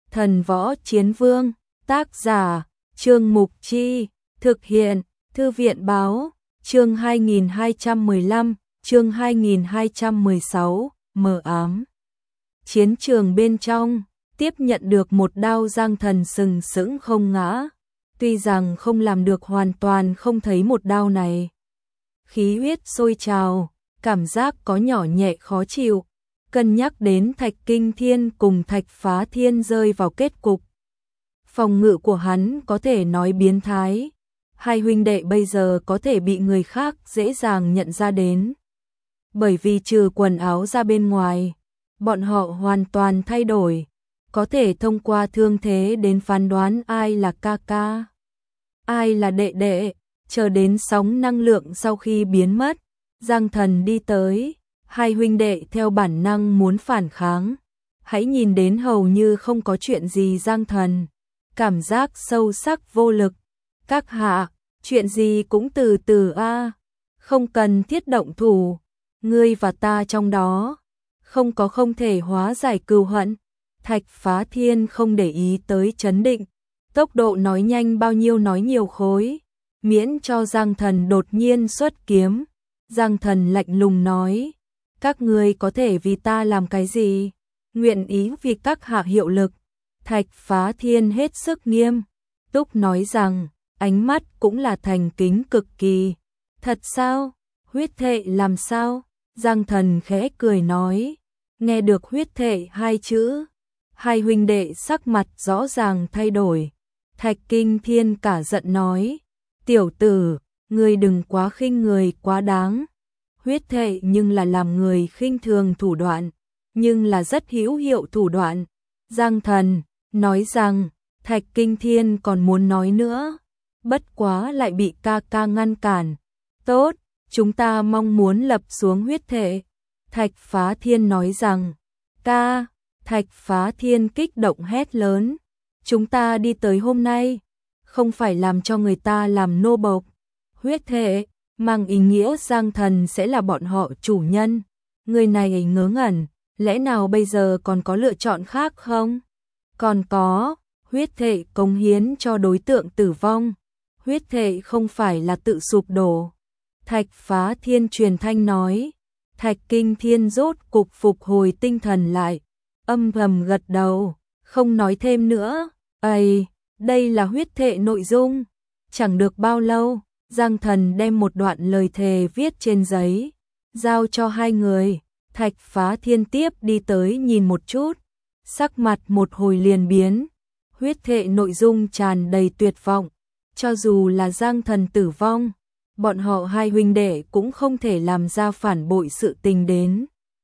Thần Võ Chiến Vương, tác giả, Trương Mục Chi, thực hiện, Thư viện báo, chương 2215, chương 2216, mờ ám. Chiến trường bên trong, tiếp nhận được một đao Giang Thần sừng sững không ngã, tuy rằng không làm được hoàn toàn không thấy một đao này. Khí huyết sôi trào, cảm giác có nhỏ nhẹ khó chịu, cân nhắc đến Thạch Kinh Thiên cùng Thạch Phá Thiên rơi vào kết cục. Phòng ngự của hắn có thể nói biến thái, hai huynh đệ bây giờ có thể bị người khác dễ dàng nhận ra đến. Bởi vì trừ quần áo ra bên ngoài, bọn họ hoàn toàn thay đổi, có thể thông qua thương thế đến phán đoán ai là ca ca, ai là đệ đệ. Chờ đến sóng năng lượng sau khi biến mất, Giang Thần đi tới, hai huynh đệ theo bản năng muốn phản kháng. Hãy nhìn đến hầu như không có chuyện gì Giang Thần, cảm giác sâu sắc vô lực. Các hạ, chuyện gì cũng từ từ a, không cần thiết động thủ, ngươi và ta trong đó, không có không thể hóa giải cừu hận. Thạch Phá Thiên không để ý tới chấn định, tốc độ nói nhanh bao nhiêu nói nhiều khối, miễn cho Giang Thần đột nhiên xuất kiếm. Giang Thần lạnh lùng nói, các ngươi có thể vì ta làm cái gì? Nguyện ý vì các hạ hiệu lực. Thạch Phá Thiên hết sức nghiêm túc nói rằng, ánh mắt cũng là thành kính cực kỳ. Thật sao? Huyết thệ làm sao? Giang Thần khẽ cười nói, nghe được huyết thệ hai chữ, hai huynh đệ sắc mặt rõ ràng thay đổi. Thạch Kinh Thiên cả giận nói, tiểu tử, ngươi đừng quá khinh người quá đáng. Huyết thệ nhưng là làm người khinh thường thủ đoạn, nhưng là rất hữu hiệu thủ đoạn. Giang Thần nói rằng, Thạch Kinh Thiên còn muốn nói nữa, bất quá lại bị ca ca ngăn cản. Tốt, chúng ta mong muốn lập xuống huyết thệ. Thạch Phá Thiên nói rằng, ca. Thạch Phá Thiên kích động hét lớn, chúng ta đi tới hôm nay, không phải làm cho người ta làm nô bộc. Huyết thệ mang ý nghĩa Giang Thần sẽ là bọn họ chủ nhân. Người này ngớ ngẩn, lẽ nào bây giờ còn có lựa chọn khác không? Còn có, huyết thệ cống hiến cho đối tượng tử vong. Huyết thệ không phải là tự sụp đổ. Thạch Phá Thiên truyền thanh nói. Thạch Kinh Thiên rốt cục phục hồi tinh thần lại, âm thầm gật đầu, không nói thêm nữa. Ây, đây là huyết thệ nội dung. Chẳng được bao lâu, Giang Thần đem một đoạn lời thề viết trên giấy, giao cho hai người. Thạch Phá Thiên tiếp đi tới nhìn một chút, sắc mặt một hồi liền biến. Huyết thệ nội dung tràn đầy tuyệt vọng, cho dù là Giang Thần tử vong, bọn họ hai huynh đệ cũng không thể làm ra phản bội sự tình đến.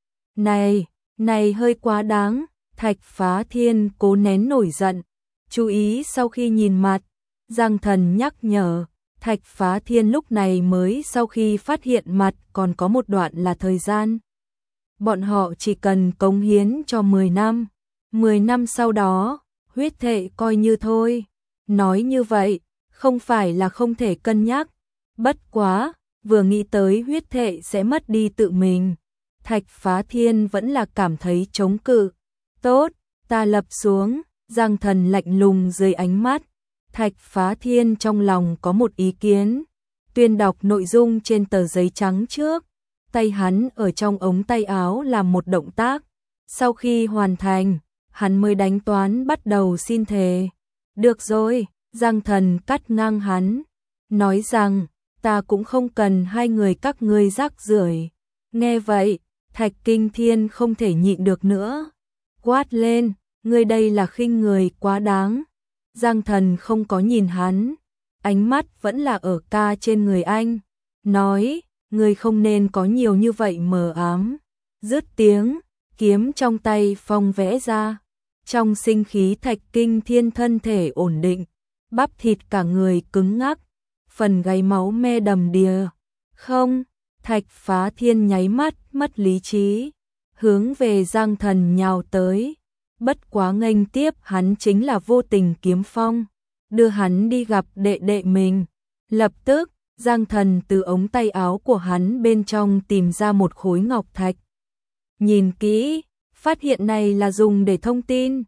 Này hơi quá đáng. Thạch Phá Thiên cố nén nổi giận, chú ý sau khi nhìn mặt. Giang Thần nhắc nhở, Thạch Phá Thiên lúc này mới sau khi phát hiện mặt còn có một đoạn là thời gian. Bọn họ chỉ cần cống hiến cho 10 năm, 10 năm sau đó, huyết thệ coi như thôi. Nói như vậy, không phải là không thể cân nhắc. Bất quá, vừa nghĩ tới huyết thệ sẽ mất đi tự mình, Thạch Phá Thiên vẫn là cảm thấy chống cự. Tốt, ta lập xuống. Giang Thần lạnh lùng dưới ánh mắt. Thạch Phá Thiên trong lòng có một ý kiến, tuyên đọc nội dung trên tờ giấy trắng trước. Tay hắn ở trong ống tay áo làm một động tác. Sau khi hoàn thành, hắn mới đánh toán bắt đầu xin thề. Được rồi, Giang Thần cắt ngang hắn, nói rằng, ta cũng không cần hai người các ngươi rác rưởi. Nghe vậy, Thạch Kinh Thiên không thể nhịn được nữa, quát lên, ngươi đây là khinh người quá đáng. Giang Thần không có nhìn hắn, ánh mắt vẫn là ở ca trên người anh, nói, ngươi không nên có nhiều như vậy mờ ám. Dứt tiếng, kiếm trong tay phong vẽ ra, trong sinh khí Thạch Kinh Thiên thân thể ổn định, bắp thịt cả người cứng ngắc, phần gáy máu me đầm đìa. Không, Thạch Phá Thiên nháy mắt mất lý trí, hướng về Giang Thần nhào tới. Bất quá nghênh tiếp hắn chính là vô tình kiếm phong, đưa hắn đi gặp đệ đệ mình. Lập tức, Giang Thần từ ống tay áo của hắn bên trong tìm ra một khối ngọc thạch. Nhìn kỹ, phát hiện này là dùng để thông tin.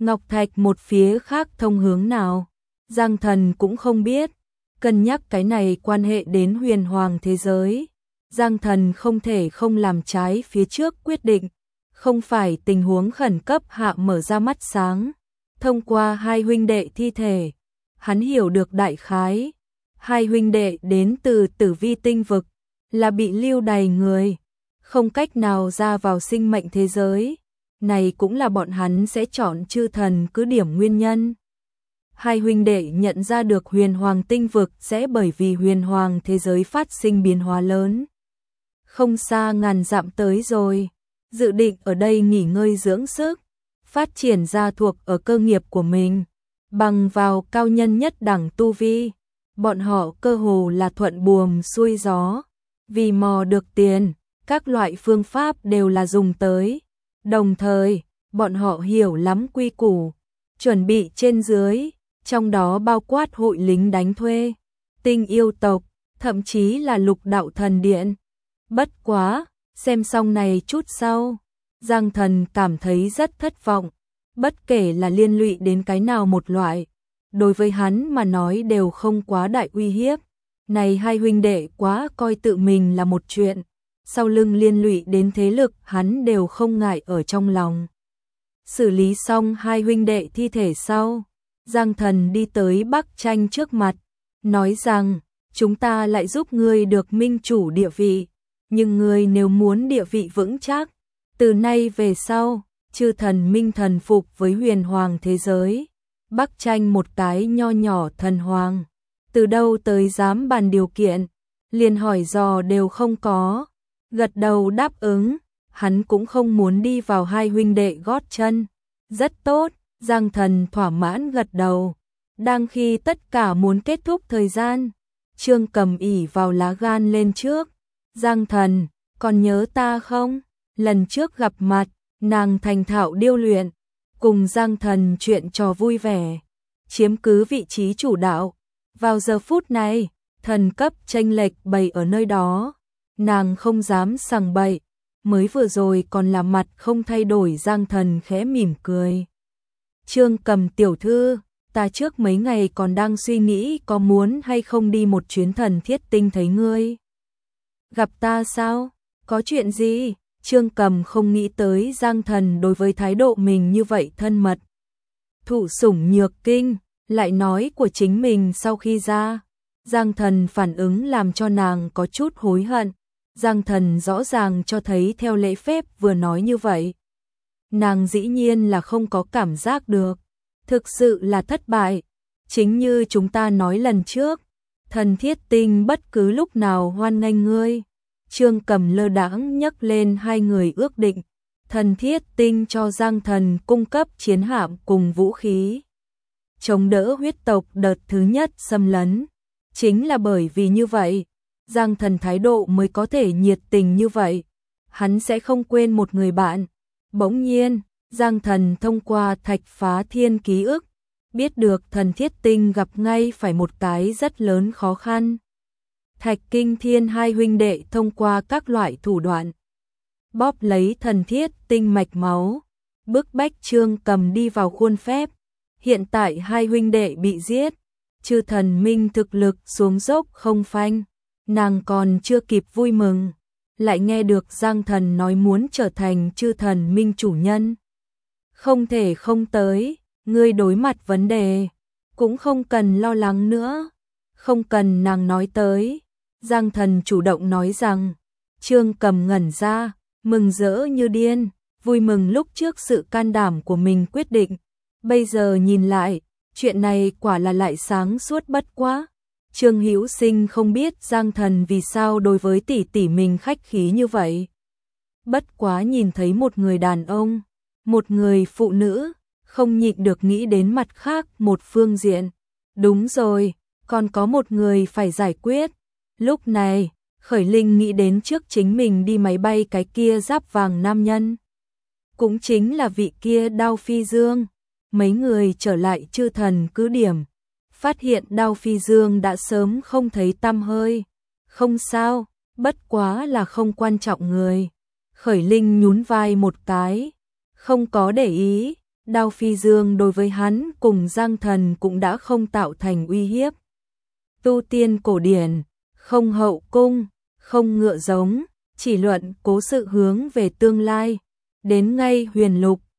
Ngọc Thạch một phía khác thông hướng nào, Giang Thần cũng không biết. Cân nhắc cái này quan hệ đến huyền hoàng thế giới, Giang Thần không thể không làm trái phía trước quyết định, không phải tình huống khẩn cấp hạ mở ra mắt sáng. Thông qua hai huynh đệ thi thể, hắn hiểu được đại khái, hai huynh đệ đến từ Tử Vi tinh vực, là bị lưu đày người, không cách nào ra vào sinh mệnh thế giới. Này cũng là bọn hắn sẽ chọn chư thần cứ điểm nguyên nhân. Hai huynh đệ nhận ra được huyền hoàng tinh vực sẽ bởi vì huyền hoàng thế giới phát sinh biến hóa lớn. Không xa ngàn dặm tới rồi, dự định ở đây nghỉ ngơi dưỡng sức, phát triển ra thuộc ở cơ nghiệp của mình, bằng vào cao nhân nhất đẳng tu vi. Bọn họ cơ hồ là thuận buồm xuôi gió, vì mò được tiền, các loại phương pháp đều là dùng tới. Đồng thời, bọn họ hiểu lắm quy củ, chuẩn bị trên dưới, trong đó bao quát hội lính đánh thuê, tinh yêu tộc, thậm chí là lục đạo thần điện. Bất quá, xem xong này chút sau, Giang Thần cảm thấy rất thất vọng, bất kể là liên lụy đến cái nào một loại, đối với hắn mà nói đều không quá đại uy hiếp. Này hai huynh đệ quá coi tự mình là một chuyện, sau lưng liên lụy đến thế lực hắn đều không ngại ở trong lòng. Xử lý xong hai huynh đệ thi thể sau, Giang Thần đi tới Bắc Tranh trước mặt, nói rằng, chúng ta lại giúp ngươi được minh chủ địa vị, nhưng ngươi nếu muốn địa vị vững chắc, từ nay về sau, chư thần minh thần phục với huyền hoàng thế giới. Bắc Tranh một cái nho nhỏ thần hoàng, từ đâu tới dám bàn điều kiện, liền hỏi dò đều không có, gật đầu đáp ứng, hắn cũng không muốn đi vào hai huynh đệ gót chân. Rất tốt, Giang Thần thỏa mãn gật đầu. Đang khi tất cả muốn kết thúc thời gian, Trương Cầm ỉ vào lá gan lên trước. Giang Thần, còn nhớ ta không? Lần trước gặp mặt, nàng thành thạo điêu luyện, cùng Giang Thần chuyện trò vui vẻ, chiếm cứ vị trí chủ đạo. Vào giờ phút này, thần cấp chênh lệch bày ở nơi đó, nàng không dám sằng bậy, mới vừa rồi còn là mặt không thay đổi. Giang Thần khẽ mỉm cười. Trương Cầm tiểu thư, ta trước mấy ngày còn đang suy nghĩ có muốn hay không đi một chuyến Thần Thiết Tinh thấy ngươi. Gặp ta sao? Có chuyện gì? Trương Cầm không nghĩ tới Giang Thần đối với thái độ mình như vậy thân mật. Thụ sủng nhược kinh, lại nói của chính mình sau khi ra. Giang Thần phản ứng làm cho nàng có chút hối hận. Giang Thần rõ ràng cho thấy theo lễ phép vừa nói như vậy. Nàng dĩ nhiên là không có cảm giác được. Thực sự là thất bại. Chính như chúng ta nói lần trước, Thần Thiết Tinh bất cứ lúc nào hoan nghênh ngươi. Trương Cầm lơ đãng nhấc lên hai người ước định. Thần Thiết Tinh cho Giang Thần cung cấp chiến hạm cùng vũ khí, chống đỡ huyết tộc đợt thứ nhất xâm lấn. Chính là bởi vì như vậy, Giang Thần thái độ mới có thể nhiệt tình như vậy. Hắn sẽ không quên một người bạn. Bỗng nhiên, Giang Thần thông qua Thạch Phá Thiên ký ức, biết được Thần Thiết Tinh gặp ngay phải một cái rất lớn khó khăn. Thạch Kinh Thiên hai huynh đệ thông qua các loại thủ đoạn, bóp lấy Thần Thiết Tinh mạch máu, bức bách Trương Cầm đi vào khuôn phép. Hiện tại hai huynh đệ bị giết, chư thần minh thực lực xuống dốc không phanh. Nàng còn chưa kịp vui mừng, lại nghe được Giang Thần nói muốn trở thành chư thần minh chủ nhân. Không thể không tới, ngươi đối mặt vấn đề, cũng không cần lo lắng nữa. Không cần nàng nói tới, Giang Thần chủ động nói rằng. Trương Cầm ngẩn ra, mừng rỡ như điên, vui mừng lúc trước sự can đảm của mình quyết định. Bây giờ nhìn lại, chuyện này quả là lại sáng suốt bất quá. Trương Hữu Sinh không biết Giang Thần vì sao đối với tỷ tỷ mình khách khí như vậy. Bất quá nhìn thấy một người đàn ông, một người phụ nữ, không nhịn được nghĩ đến mặt khác một phương diện. Đúng rồi, còn có một người phải giải quyết. Lúc này, Khởi Linh nghĩ đến trước chính mình đi máy bay cái kia giáp vàng nam nhân. Cũng chính là vị kia Đao Phi Dương. Mấy người trở lại chư thần cứ điểm, phát hiện Đao Phi Dương đã sớm không thấy tăm hơi. Không sao, bất quá là không quan trọng người. Khởi Linh nhún vai một cái, không có để ý, Đao phi dương đối với hắn cùng Giang Thần cũng đã không tạo thành uy hiếp. Tu tiên cổ điển, không hậu cung, không ngựa giống, chỉ luận cố sự hướng về tương lai. Đến ngay huyền lục,